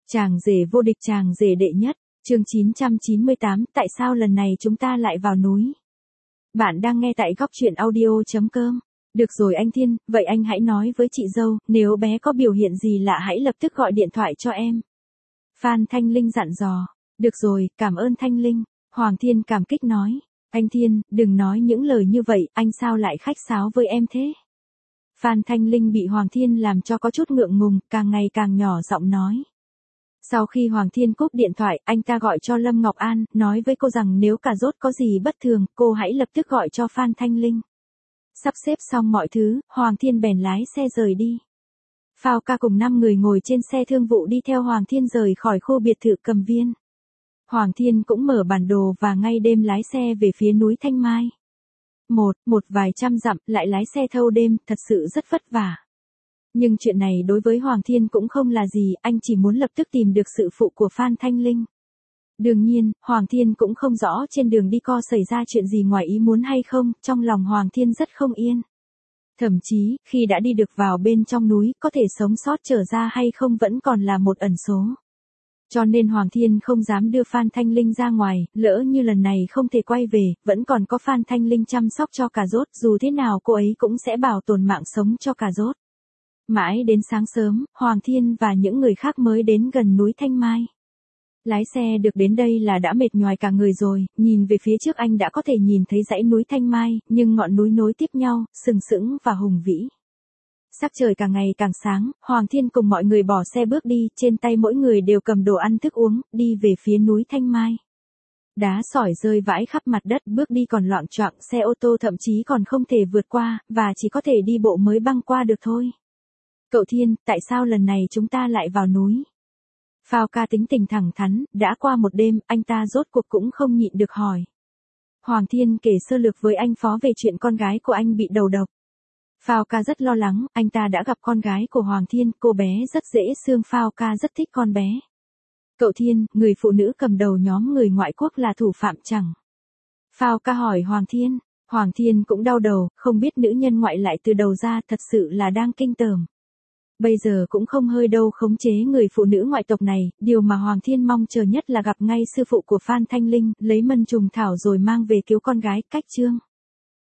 Chàng rể vô địch, chàng rể đệ nhất, chương 998, tại sao lần này chúng ta lại vào núi? Bạn đang nghe tại góc truyện audio.com. Được rồi anh Thiên, vậy anh hãy nói với chị dâu, nếu bé có biểu hiện gì lạ hãy lập tức gọi điện thoại cho em. Phan Thanh Linh dặn dò. Được rồi, cảm ơn Thanh Linh. Hoàng Thiên cảm kích nói. Anh Thiên, đừng nói những lời như vậy, anh sao lại khách sáo với em thế? Phan Thanh Linh bị Hoàng Thiên làm cho có chút ngượng ngùng, càng ngày càng nhỏ giọng nói. Sau khi Hoàng Thiên cúp điện thoại, anh ta gọi cho Lâm Ngọc An, nói với cô rằng nếu cà rốt có gì bất thường, cô hãy lập tức gọi cho Phan Thanh Linh. Sắp xếp xong mọi thứ, Hoàng Thiên bèn lái xe rời đi. Phao Ca cùng 5 người ngồi trên xe thương vụ đi theo Hoàng Thiên rời khỏi khu biệt thự Cầm Viên. Hoàng Thiên cũng mở bản đồ và ngay đêm lái xe về phía núi Thanh Mai. Một vài trăm dặm, lại lái xe thâu đêm, thật sự rất vất vả. Nhưng chuyện này đối với Hoàng Thiên cũng không là gì, anh chỉ muốn lập tức tìm được sự phụ của Phan Thanh Linh. Đương nhiên, Hoàng Thiên cũng không rõ trên đường đi co xảy ra chuyện gì ngoài ý muốn hay không, trong lòng Hoàng Thiên rất không yên. Thậm chí, khi đã đi được vào bên trong núi, có thể sống sót trở ra hay không vẫn còn là một ẩn số. Cho nên Hoàng Thiên không dám đưa Phan Thanh Linh ra ngoài, lỡ như lần này không thể quay về, vẫn còn có Phan Thanh Linh chăm sóc cho cà rốt, dù thế nào cô ấy cũng sẽ bảo tồn mạng sống cho cà rốt. Mãi đến sáng sớm, Hoàng Thiên và những người khác mới đến gần núi Thanh Mai. Lái xe được đến đây là đã mệt nhoài cả người rồi, nhìn về phía trước anh đã có thể nhìn thấy dãy núi Thanh Mai, nhưng ngọn núi nối tiếp nhau, sừng sững và hùng vĩ. Sắc trời càng ngày càng sáng, Hoàng Thiên cùng mọi người bỏ xe bước đi, trên tay mỗi người đều cầm đồ ăn thức uống, đi về phía núi Thanh Mai. Đá sỏi rơi vãi khắp mặt đất, bước đi còn loạng choạng, xe ô tô thậm chí còn không thể vượt qua, và chỉ có thể đi bộ mới băng qua được thôi. Cậu Thiên, tại sao lần này chúng ta lại vào núi? Phao Ca tính tình thẳng thắn, đã qua một đêm, anh ta rốt cuộc cũng không nhịn được hỏi. Hoàng Thiên kể sơ lược với anh Phó về chuyện con gái của anh bị đầu độc. Phao Ca rất lo lắng, anh ta đã gặp con gái của Hoàng Thiên, cô bé rất dễ thương, Phao Ca rất thích con bé. Cậu Thiên, người phụ nữ cầm đầu nhóm người ngoại quốc là thủ phạm chẳng? Phao Ca hỏi Hoàng Thiên. Hoàng Thiên cũng đau đầu, không biết nữ nhân ngoại lại từ đầu ra, thật sự là đang kinh tởm. Bây giờ cũng không hơi đâu khống chế người phụ nữ ngoại tộc này, điều mà Hoàng Thiên mong chờ nhất là gặp ngay sư phụ của Phan Thanh Linh, lấy mân trùng thảo rồi mang về cứu con gái, cách chương.